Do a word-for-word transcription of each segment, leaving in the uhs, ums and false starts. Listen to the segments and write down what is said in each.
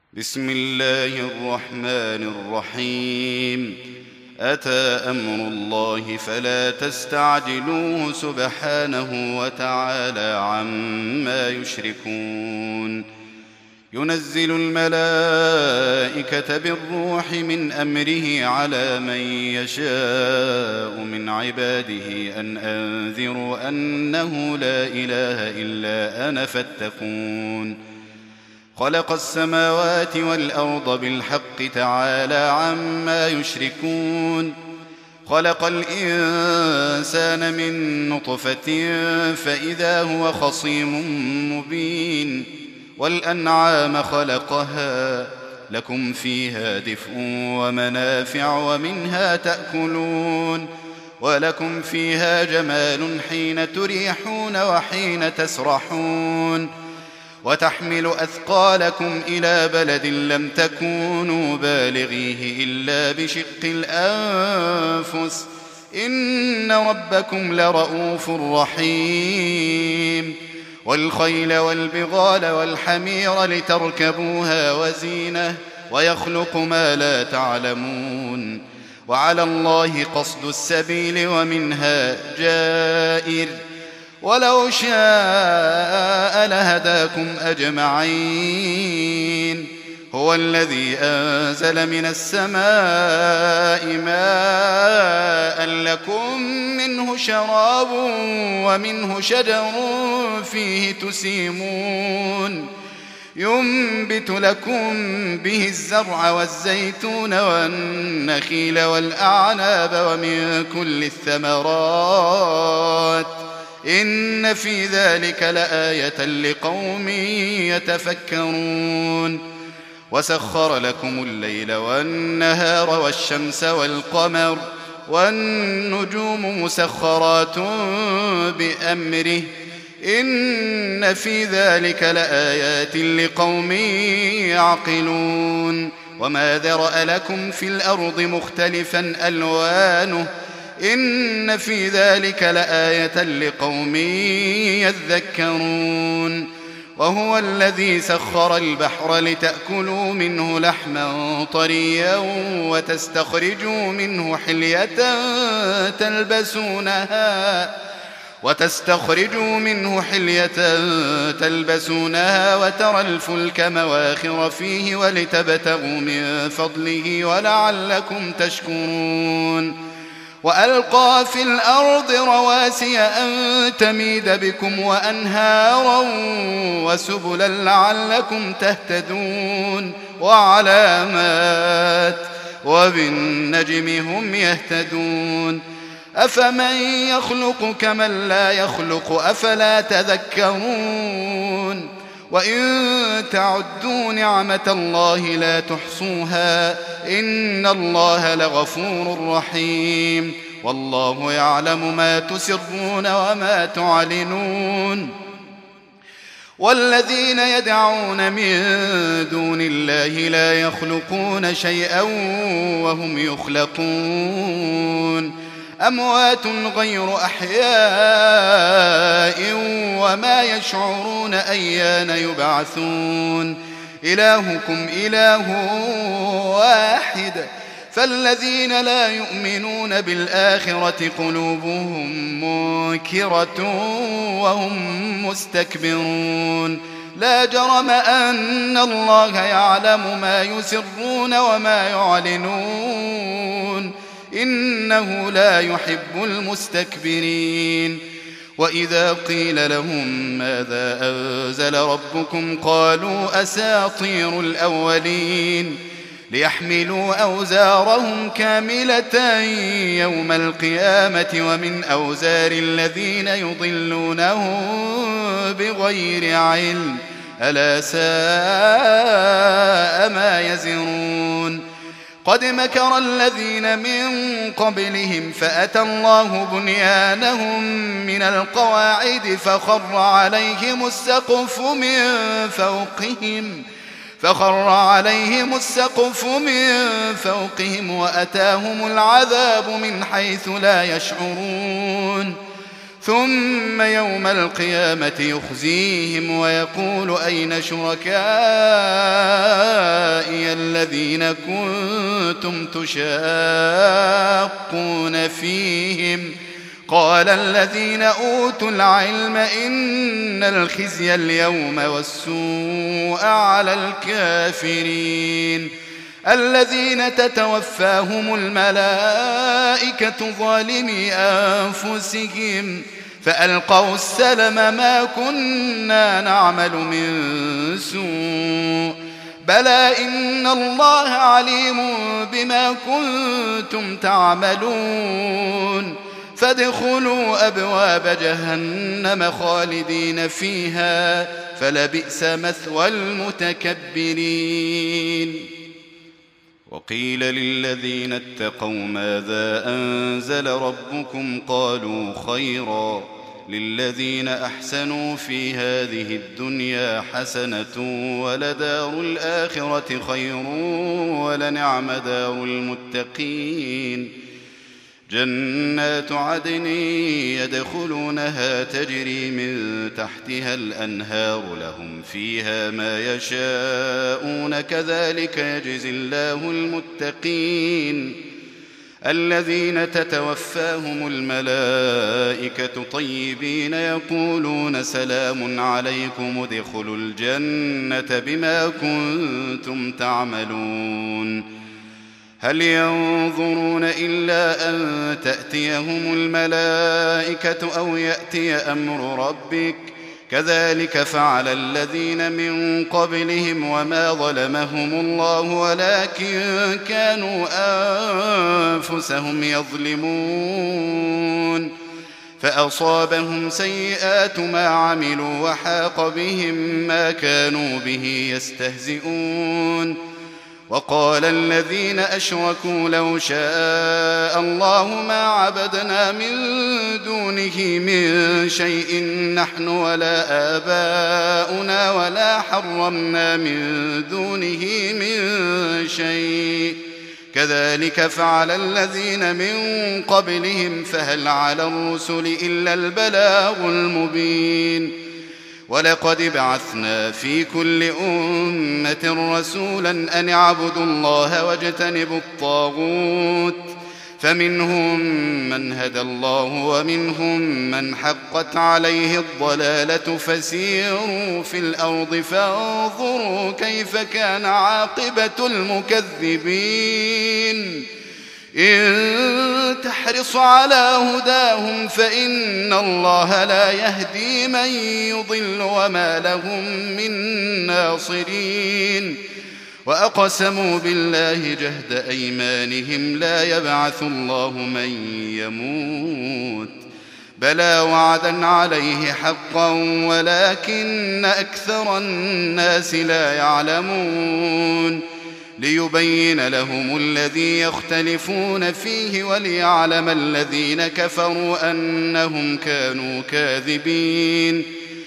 بسم الله الرحمن الرحيم. أتى أمر الله فلا تستعجلوه سبحانه وتعالى عما يشركون. ينزل الملائكة بالروح من أمره على من يشاء من عباده أن أنذروا أنه لا إله إلا أنا فاتقون. خلق السماوات والأرض بالحق تعالى عما يشركون. خلق الإنسان من نطفة فإذا هو خصيم مبين. والأنعام خلقها لكم فيها دفء ومنافع ومنها تأكلون. ولكم فيها جمال حين تريحون وحين تسرحون. وتحمل أثقالكم إلى بلد لم تكونوا بالغيه إلا بشق الأنفس إن ربكم لرؤوف رحيم. والخيل والبغال والحمير لتركبوها وزينة ويخلق ما لا تعلمون. وعلى الله قصد السبيل ومنها جائر ولو شاء لهداكم أجمعين. هو الذي أنزل من السماء ماء لكم منه شراب ومنه شجر فيه تسيمون. ينبت لكم به الزرع والزيتون والنخيل والأعناب ومن كل الثمرات إن في ذلك لآية لقوم يتفكرون. وسخر لكم الليل والنهار والشمس والقمر والنجوم مسخرات بأمره إن في ذلك لآيات لقوم يعقلون. وما ذرأ لكم في الأرض مختلفا ألوانه إن في ذلك لآية لقوم يذكرون. وهو الذي سخر البحر لتأكلوا منه لحما طريا وتستخرجوا منه حلية تلبسونها وتستخرجوا منه حلية تلبسونها وترى الفلك مواخر فيه ولتبتغوا من فضله ولعلكم تشكرون. وألقى في الأرض رواسي أن تميد بكم وأنهارا وسبلا لعلكم تهتدون وعلامات وبالنجم هم يهتدون. أفمن يخلق كمن لا يخلق أفلا تذكرون. وإن تعدوا نعمة الله لا تحصوها إن الله لغفور رحيم. والله يعلم ما تسرون وما تعلنون. والذين يدعون من دون الله لا يخلقون شيئا وهم يخلقون. أموات غير أحياء وما يشعرون أيان يبعثون. إلهكم إله واحد فالذين لا يؤمنون بالآخرة قلوبهم منكرة وهم مستكبرون. لا جرم أن الله يعلم ما يسرون وما يعلنون إنه لا يحب المستكبرين. وإذا قيل لهم ماذا أنزل ربكم قالوا أساطير الأولين ليحملوا أوزارهم كاملة يوم القيامة ومن أوزار الذين يضلونهم بغير علم ألا ساء ما يزرون. قد مكر الذين من قبلهم فأتى الله بنيانهم من القواعد فخر عليهم السقف من فوقهم فخر عليهم السقف من فوقهم وأتاهم العذاب من حيث لا يشعرون. ثم يوم القيامة يخزيهم ويقول أين شركائي الذين كنتم تشاقون فيهم قال الذين أوتوا العلم إن الخزي اليوم والسوء على الكافرين الذين تتوفاهم الملائكة ظالمي أنفسهم فألقوا السلم ما كنا نعمل من سوء بلى إن الله عليم بما كنتم تعملون فادخلوا أبواب جهنم خالدين فيها فلبئس مثوى المتكبرين. وقيل للذين اتقوا ماذا أنزل ربكم قالوا خيرا للذين أحسنوا في هذه الدنيا حسنة ولدار الآخرة خير ولنعم دار المتقين جنات عدن يدخلونها تجري من تحتها الأنهار لهم فيها ما يشاءون كذلك يجزي الله المتقين الذين تتوفاهم الملائكة طيبين يقولون سلام عليكم ادخلوا الجنة بما كنتم تعملون هل ينظرون إلا أن تأتيهم الملائكة أو يأتي أمر ربك كذلك فعل الذين من قبلهم وما ظلمهم الله ولكن كانوا أنفسهم يظلمون فأصابهم سيئات ما عملوا وحاق بهم ما كانوا به يستهزئون وقال الذين أشركوا لو شاء الله ما عبدنا من دونه من شيء نحن ولا آباؤنا ولا حرمنا من دونه من شيء كذلك فعل الذين من قبلهم فهل على الرسل إلا البلاغ المبين ولقد بعثنا في كل أمة رسولا أن اعبدوا الله واجتنبوا الطاغوت فمنهم من هدى الله ومنهم من حقت عليه الضلالة فسيروا في الأرض فانظروا كيف كان عاقبة المكذبين إن تحرص على هداهم فإن الله لا يهدي من يضل وما لهم من ناصرين وأقسموا بالله جهد أيمانهم لا يبعث الله من يموت بلى وعدا عليه حقا ولكن أكثر الناس لا يعلمون ليبين لهم الذي يختلفون فيه وليعلم الذين كفروا أنهم كانوا كاذبين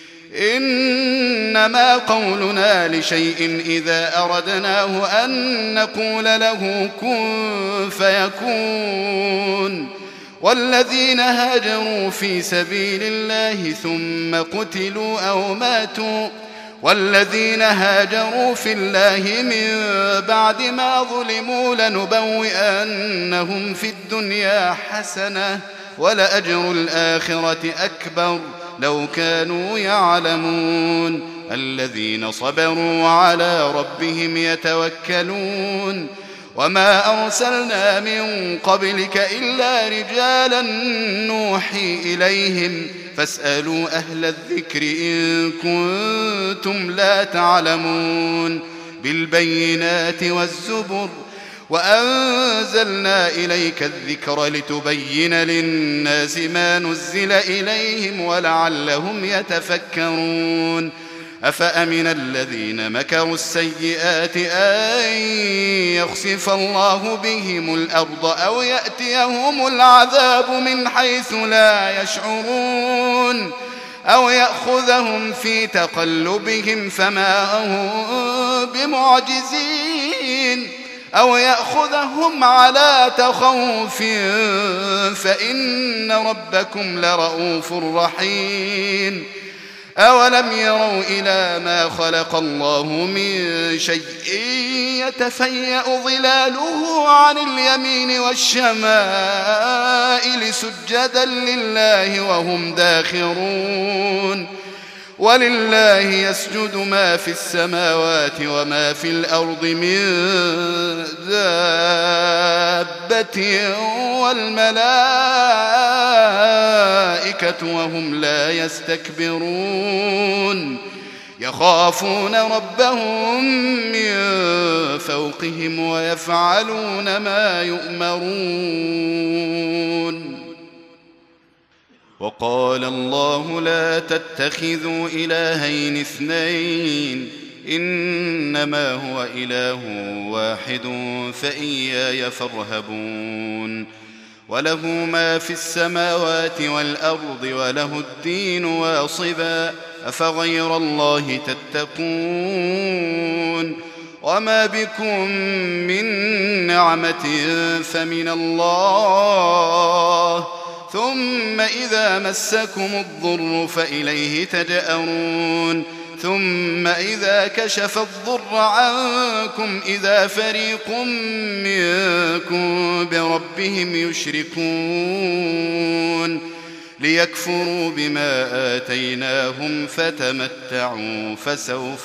إنما قولنا لشيء إذا أردناه أن نقول له كن فيكون والذين هاجروا في سبيل الله ثم قتلوا أو ماتوا والذين هاجروا في الله من بعد ما ظلموا لنبوئنهم في الدنيا حسنة ولأجر الآخرة أكبر لو كانوا يعلمون الذين صبروا وعلى ربهم يتوكلون وما أرسلنا من قبلك إلا رجالا نوحي إليهم فاسألوا أهل الذكر إن كنتم لا تعلمون بالبينات والزبر وأنزلنا إليك الذكر لتبين للناس ما نزل إليهم ولعلهم يتفكرون أفأمن الذين مكروا السيئات أن يخسف الله بهم الأرض أو يأتيهم العذاب من حيث لا يشعرون أو يأخذهم في تقلبهم فما هم بمعجزين أو يأخذهم على تخوف فإن ربكم لرؤوف رحيم أولم يروا إلى ما خلق الله من شيء يتفيأ ظلاله عن اليمين والشمائل سجدا لله وهم داخرون ولله يسجد ما في السماوات وما في الأرض من دابة والملائكة وهم لا يستكبرون يخافون ربهم من فوقهم ويفعلون ما يؤمرون. وقال الله لا تتخذوا إلهين اثنين إنما هو إله واحد فإياي فارهبون وله ما في السماوات والأرض وله الدين واصبا أفغير الله تتقون وما بكم من نعمة فمن الله ثم إذا مسكم الضر فإليه تجأرون ثم إذا كشف الضر عنكم إذا فريق منكم بربهم يشركون ليكفروا بما آتيناهم فتمتعوا فسوف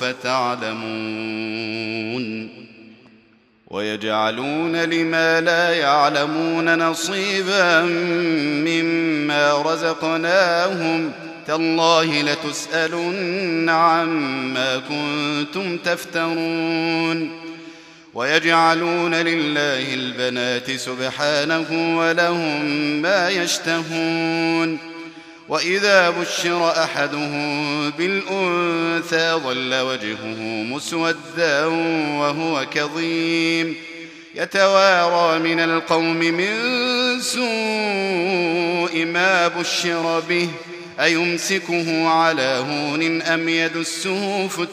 تعلمون. ويجعلون لما لا يعلمون نصيبا مما رزقناهم تالله لتسألن عما كنتم تفترون. ويجعلون لله البنات سبحانه ولهم ما يشتهون. وإذا بشر أحدهم بالأنثى ظل وجهه مسودا وهو كظيم يتوارى من القوم من سوء ما بشر به أيمسكه على هون أم يدسه في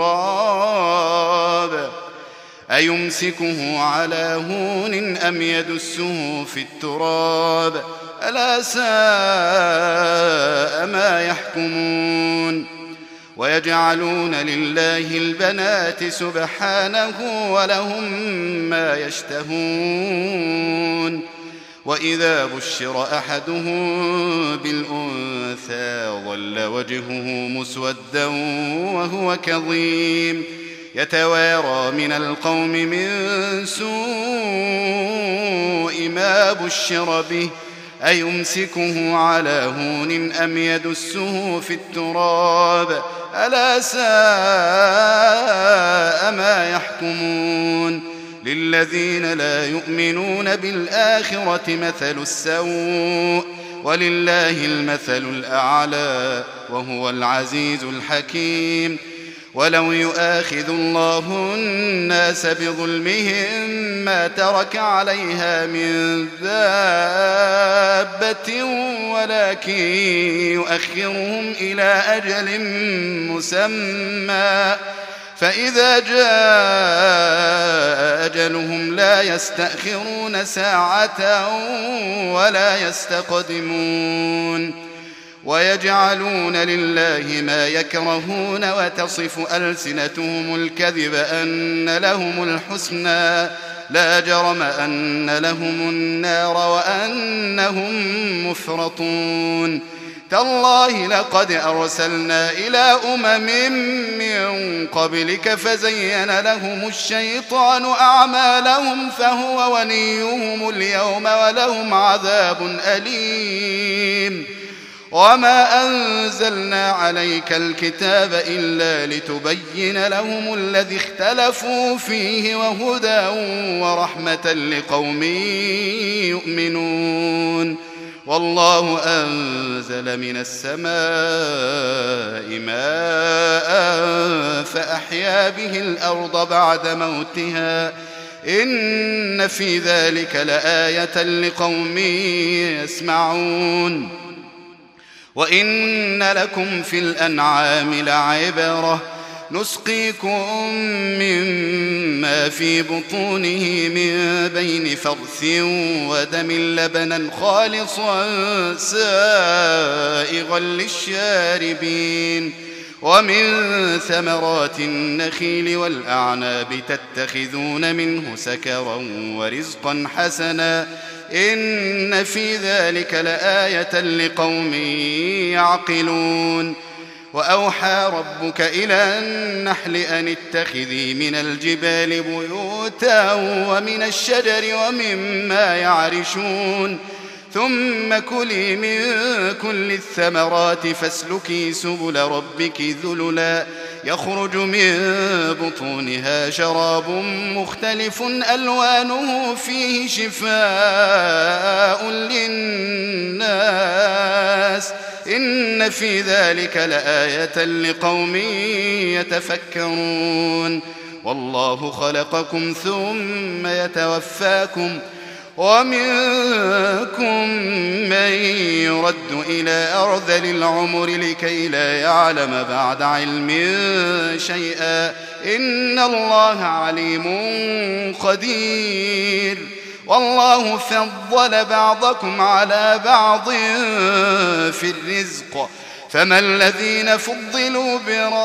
التراب أيمسكه على هون أم يدسه في التراب ألا ساء ما يحكمون. ويجعلون لله البنات سبحانه ولهم ما يشتهون. وإذا بشر أحدهم بالأنثى ظل وجهه مسودا وهو كظيم يتوارى من القوم من سوء ما بشر به أيمسكه على هون أم يدسه في التراب ألا ساء ما يحكمون. للذين لا يؤمنون بالآخرة مثل السوء ولله المثل الأعلى وهو العزيز الحكيم. ولو يؤاخذ الله الناس بظلمهم ما ترك عليها من دابة ولكن يؤخرهم إلى أجل مسمى فإذا جاء أجلهم لا يستأخرون ساعة ولا يستقدمون. ويجعلون لله ما يكرهون وتصف ألسنتهم الكذب أن لهم الحسنى لا جرم أن لهم النار وأنهم مفرطون. تالله لقد أرسلنا إلى أمم من قبلك فزين لهم الشيطان أعمالهم فهو وليهم اليوم ولهم عذاب أليم. وما أنزلنا عليك الكتاب إلا لتبين لهم الذي اختلفوا فيه وهدى ورحمة لقوم يؤمنون. والله أنزل من السماء ماء فأحيا به الأرض بعد موتها إن في ذلك لآية لقوم يسمعون. وإن لكم في الأنعام لعبرة نسقيكم مما في بطونه من بين فرث ودم لبنا خالصا سائغا للشاربين ومن ثمرات النخيل والأعناب تتخذون منه سكرا ورزقا حسنا إن في ذلك لآية لقوم يعقلون وأوحى ربك إلى النحل أن اتخذي من الجبال بيوتا ومن الشجر ومما يعرشون ثم كلي من كل الثمرات فاسلكي سبل ربك ذللا يخرج من بطونها شراب مختلف ألوانه فيه شفاء للناس إن في ذلك لآية لقوم يتفكرون والله خلقكم ثم يتوفاكم ومنكم من يرد إلى أرذل العمر لكي لا يعلم بعد علم شيئا إن الله عليم قدير والله فضل بعضكم على بعض في الرزق فما الذين فضلوا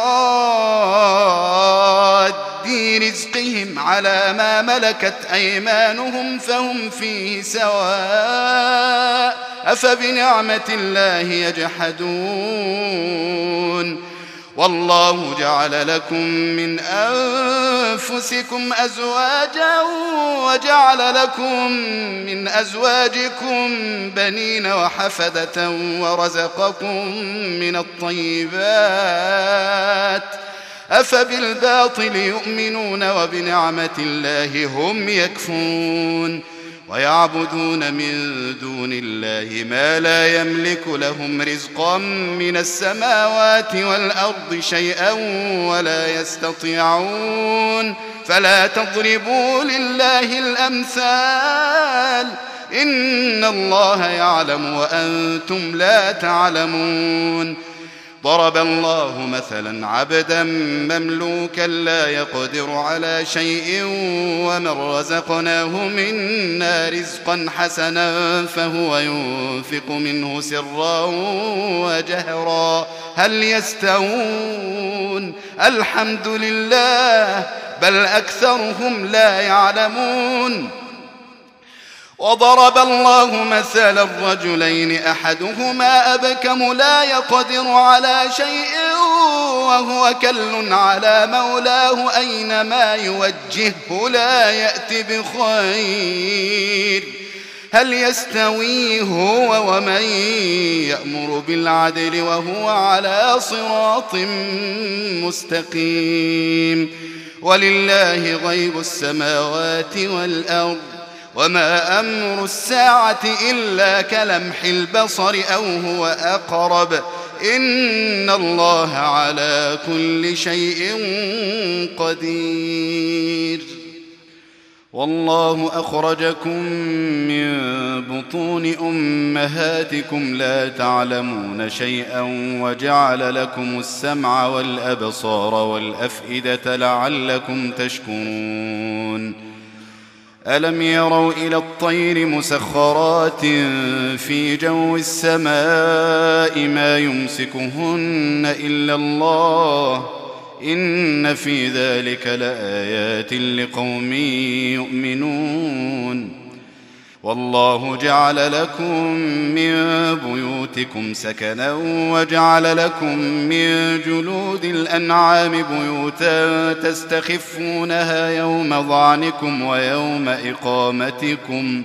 براد رزقهم على ما ملكت أيمانهم فهم فيه سواء أفبنعمة الله يجحدون والله جعل لكم من أنفسكم أزواجا وجعل لكم من أزواجكم بنين وحفدة ورزقكم من الطيبات أفبالباطل يؤمنون وبنعمة الله هم يكفرون ويعبدون من دون الله ما لا يملك لهم رزقا من السماوات والأرض شيئا ولا يستطيعون فلا تضربوا لله الأمثال إن الله يعلم وأنتم لا تعلمون ضرب الله مثلا عبدا مملوكا لا يقدر على شيء ومن رزقناه منا رزقا حسنا فهو ينفق منه سرا وجهرا هل يستوون الحمد لله بل أكثرهم لا يعلمون وضرب الله مثلا الرجلين أحدهما أبكم لا يقدر على شيء وهو كل على مولاه أينما يوجهه لا يأتي بخير هل يستوي هو ومن يأمر بالعدل وهو على صراط مستقيم ولله غيب السماوات والأرض وما أمر الساعة إلا كلمح البصر أو هو أقرب إن الله على كل شيء قدير والله أخرجكم من بطون أمهاتكم لا تعلمون شيئا وجعل لكم السمع والأبصار والأفئدة لعلكم تشكرون ألم يروا إلى الطير مسخرات في جو السماء ما يمسكهن إلا الله إن في ذلك لآيات لقوم يؤمنون والله جعل لكم من بيوتكم سكنا وجعل لكم من جلود الأنعام بيوتا تستخفونها يوم ظعنكم ويوم إقامتكم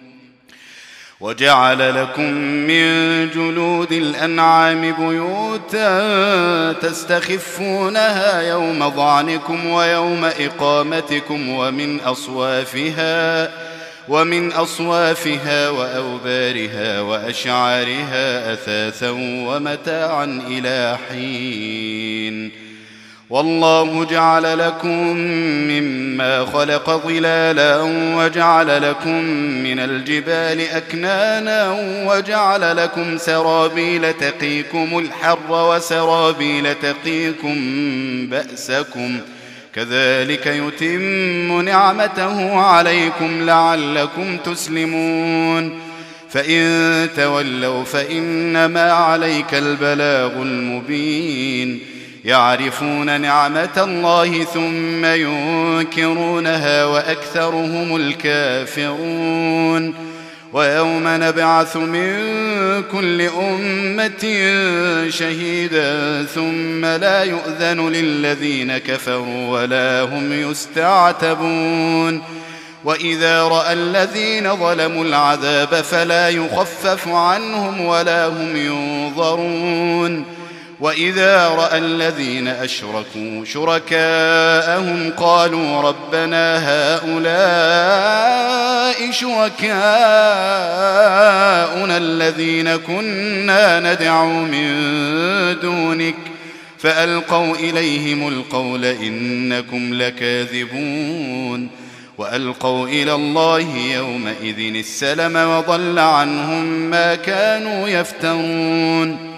وجعل لكم من جلود الأنعام بيوتا تستخفونها يوم ظعنكم ويوم إقامتكم ومن أصوافها ومن أصوافها وأوبارها وأشعارها أثاثا ومتاعا إلى حين والله جعل لكم مما خلق ظلالا وجعل لكم من الجبال أكنانا وجعل لكم سرابيل تقيكم الحر وسرابيل تقيكم بأسكم كذلك يتم نعمته عليكم لعلكم تسلمون فإن تولوا فإنما عليك البلاغ المبين يعرفون نعمة الله ثم ينكرونها وأكثرهم الكافرون ويوم نبعث من كل أمة شهيدا ثم لا يؤذن للذين كفروا ولا هم يستعتبون وإذا رأى الذين ظلموا العذاب فلا يخفف عنهم ولا هم ينظرون وإذا رأى الذين أشركوا شركاءهم قالوا ربنا هؤلاء شركاؤنا الذين كنا ندعو من دونك فألقوا إليهم القول إنكم لكاذبون وألقوا إلى الله يومئذ السلم وضل عنهم ما كانوا يفترون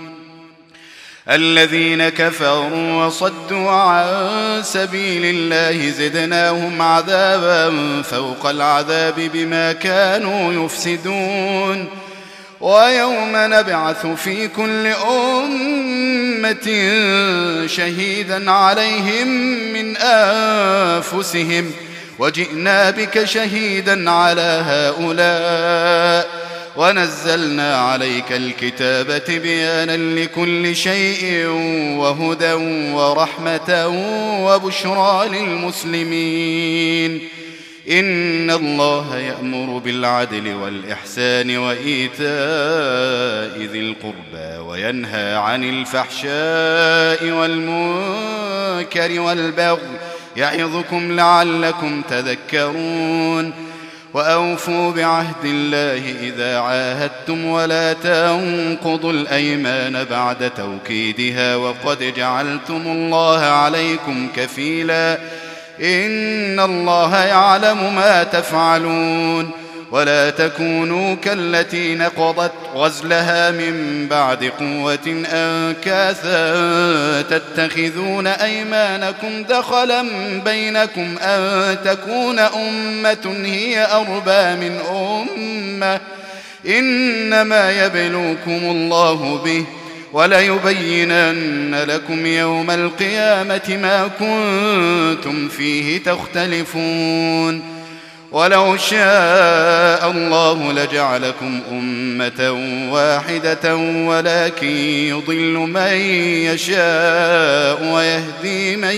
الذين كفروا وصدوا عن سبيل الله زدناهم عذابا فوق العذاب بما كانوا يفسدون ويوم نبعث في كل أمة شهيدا عليهم من أنفسهم وجئنا بك شهيدا على هؤلاء ونزلنا عليك الكتاب تبيانا لكل شيء وهدى ورحمة وبشرى للمسلمين إن الله يأمر بالعدل والإحسان وإيتاء ذي القربى وينهى عن الفحشاء والمنكر والبغي يعظكم لعلكم تذكرون وأوفوا بعهد الله إذا عاهدتم ولا تنقضوا الأيمان بعد توكيدها وقد جعلتم الله عليكم كفيلا إن الله يعلم ما تفعلون ولا تكونوا كالتي نقضت غزلها من بعد قوة أنكاثا تتخذون أيمانكم دخلا بينكم أن تكون أمة هي أربى من أمة إنما يبلوكم الله به وليبينن لكم يوم القيامة ما كنتم فيه تختلفون ولو شاء الله لجعلكم أمة واحدة ولكن يضل من يشاء ويهدي من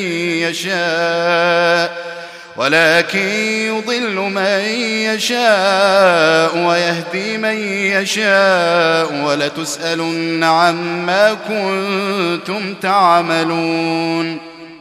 يشاء ولكن يضل من يشاء ويهدي من يشاء ولتسألن عما كنتم تعملون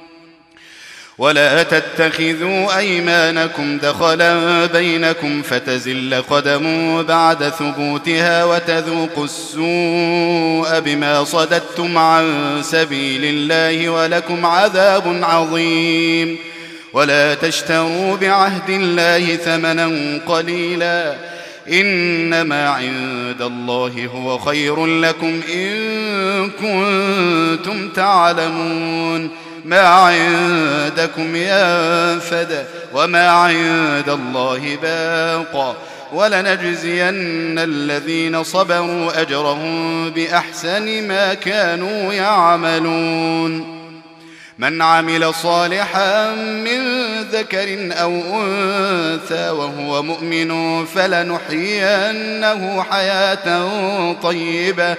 ولا تتخذوا أيمانكم دخلا بينكم فتزل قدم بعد ثبوتها وتذوقوا السوء بما صددتم عن سبيل الله ولكم عذاب عظيم ولا تشتروا بعهد الله ثمنا قليلا إنما عند الله هو خير لكم إن كنتم تعلمون ما عندكم ينفد وما عند الله باق ولنجزين الذين صبروا أجرهم بأحسن ما كانوا يعملون من عمل صالحا من ذكر أو أنثى وهو مؤمن فلنحيينه حياة طيبة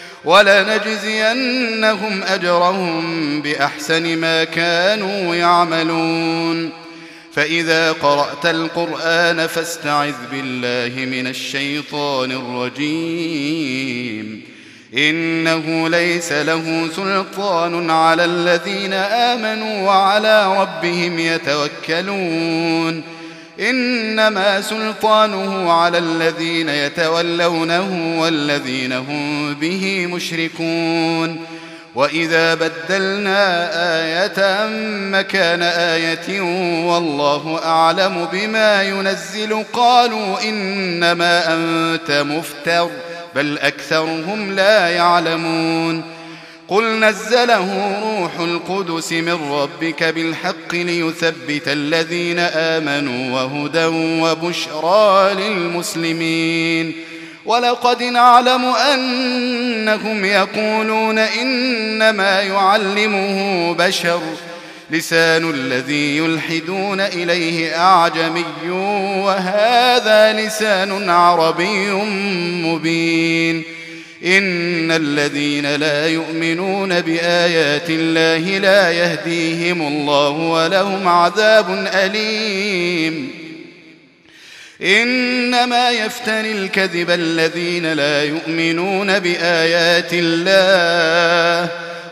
ولنجزينهم أجرهم بأحسن ما كانوا يعملون فإذا قرأت القرآن فاستعذ بالله من الشيطان الرجيم إنه ليس له سلطان على الذين آمنوا وعلى ربهم يتوكلون إنما سلطانه على الذين يتولونه والذين هم به مشركون وإذا بدلنا آية مكان آية والله أعلم بما ينزل قالوا إنما أنت مفتر بل أكثرهم لا يعلمون قل نزله روح القدس من ربك بالحق ليثبت الذين آمنوا وهدى وبشرى للمسلمين ولقد نعلم أنهم يقولون إنما يعلمه بشر لسان الذي يلحدون إليه أعجمي وهذا لسان عربي مبين إن الذين لا يؤمنون بآيات الله لا يهديهم الله ولهم عذاب أليم إنما يفتري الكذب الذين لا يؤمنون بآيات الله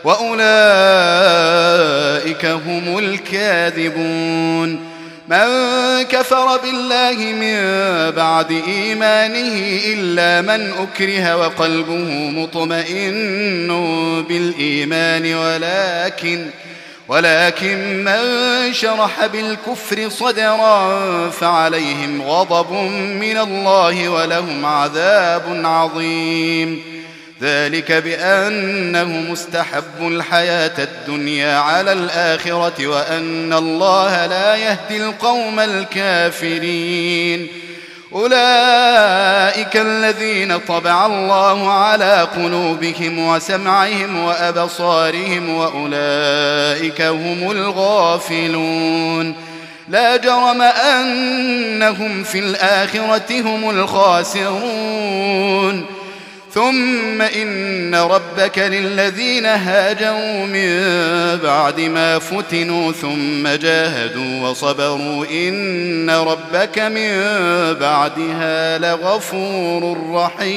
وأولئك هم الكاذبون من كفر بالله من بعد إيمانه إلا من أكره وقلبه مطمئن بالإيمان ولكن ولكن من شرح بالكفر صدرا فعليهم غضب من الله ولهم عذاب عظيم ذلك بأنه مستحب الحياة الدنيا على الآخرة وأن الله لا يهدي القوم الكافرين أولئك الذين طبع الله على قلوبهم وسمعهم وأبصارهم وأولئك هم الغافلون لا جرم أنهم في الآخرة هم الخاسرون ثم إن ربك للذين هاجروا من بعد ما فتنوا ثم جاهدوا وصبروا إن ربك من بعدها لغفور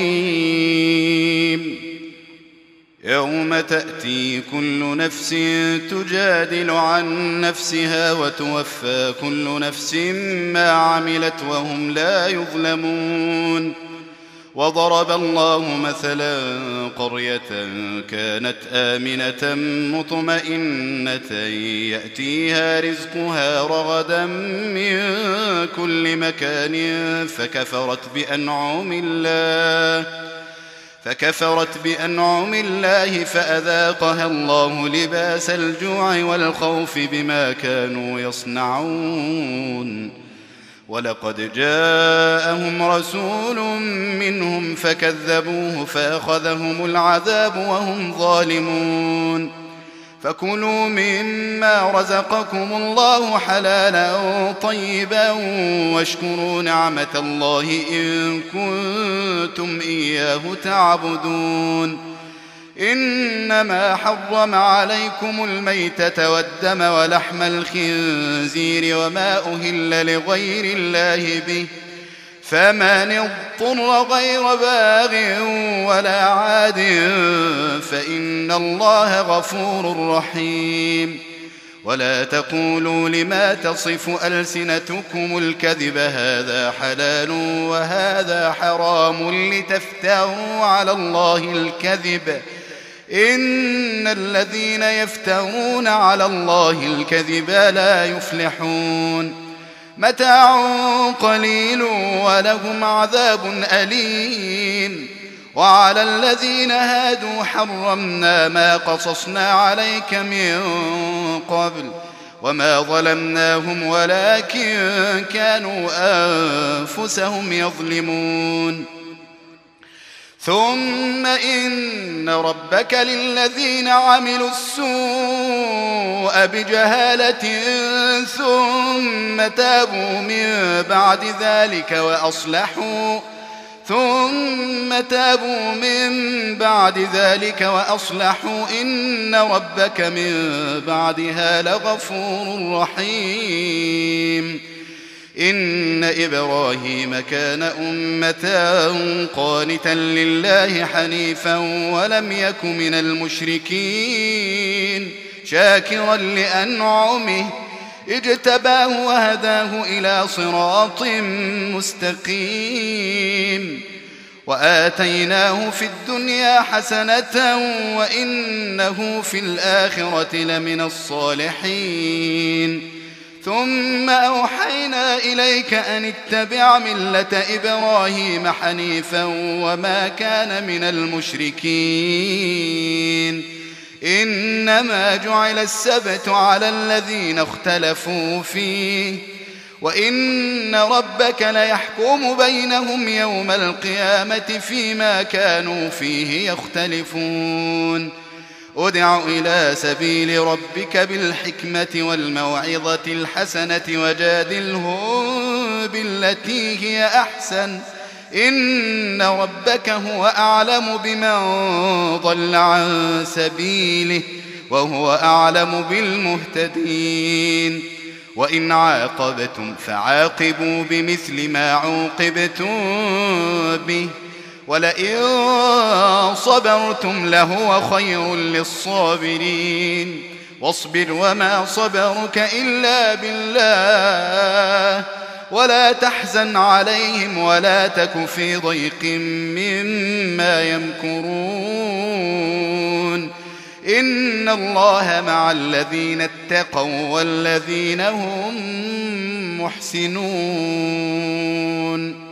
رحيم يوم تأتي كل نفس تجادل عن نفسها وتوفى كل نفس ما عملت وهم لا يظلمون وضرب الله مثلا قرية كانت آمنة مطمئنة يأتيها رزقها رغدا من كل مكان فكفرت بأنعم الله فكفرت بأنعم الله فأذاقها الله لباس الجوع والخوف بما كانوا يصنعون ولقد جاءهم رسول منهم فكذبوه فأخذهم العذاب وهم ظالمون فكلوا مما رزقكم الله حلالا طيبا واشكروا نعمة الله إن كنتم إياه تعبدون إنما حرم عليكم الميتة والدم ولحم الخنزير وما أهل لغير الله به فمن اضطر غير باغ ولا عاد فإن الله غفور رحيم ولا تقولوا لما تصف ألسنتكم الكذب هذا حلال وهذا حرام لتفتروا على الله الكذب إن الذين يفترون على الله الكذب لا يفلحون متاع قليل ولهم عذاب أليم وعلى الذين هادوا حرمنا ما قصصنا عليك من قبل وما ظلمناهم ولكن كانوا أنفسهم يظلمون ثم إن ربك للذين عملوا السوء بجهالة ثم تابوا من بعد ذلك وأصلحوا ثم تابوا من بعد ذلك وأصلحوا إن ربك من بعدها لغفور رحيم إن إبراهيم كان أمة قانتا لله حنيفا ولم يك من المشركين شاكرا لأنعمه اجتباه وهداه إلى صراط مستقيم وآتيناه في الدنيا حسنة وإنه في الآخرة لمن الصالحين ثم أوحينا إليك أن اتبع ملة إبراهيم حنيفا وما كان من المشركين إنما جعل السبت على الذين اختلفوا فيه وإن ربك ليحكم بينهم يوم القيامة فيما كانوا فيه يختلفون ادع إلى سبيل ربك بالحكمة والموعظة الحسنة وجادلهم بالتي هي أحسن إن ربك هو أعلم بمن ضل عن سبيله وهو أعلم بالمهتدين وإن عاقبتم فعاقبوا بمثل ما عوقبتم به ولئن صبرتم لهو خير للصابرين واصبر وما صبرك إلا بالله ولا تحزن عليهم ولا تك في ضيق مما يمكرون إن الله مع الذين اتقوا والذين هم محسنون.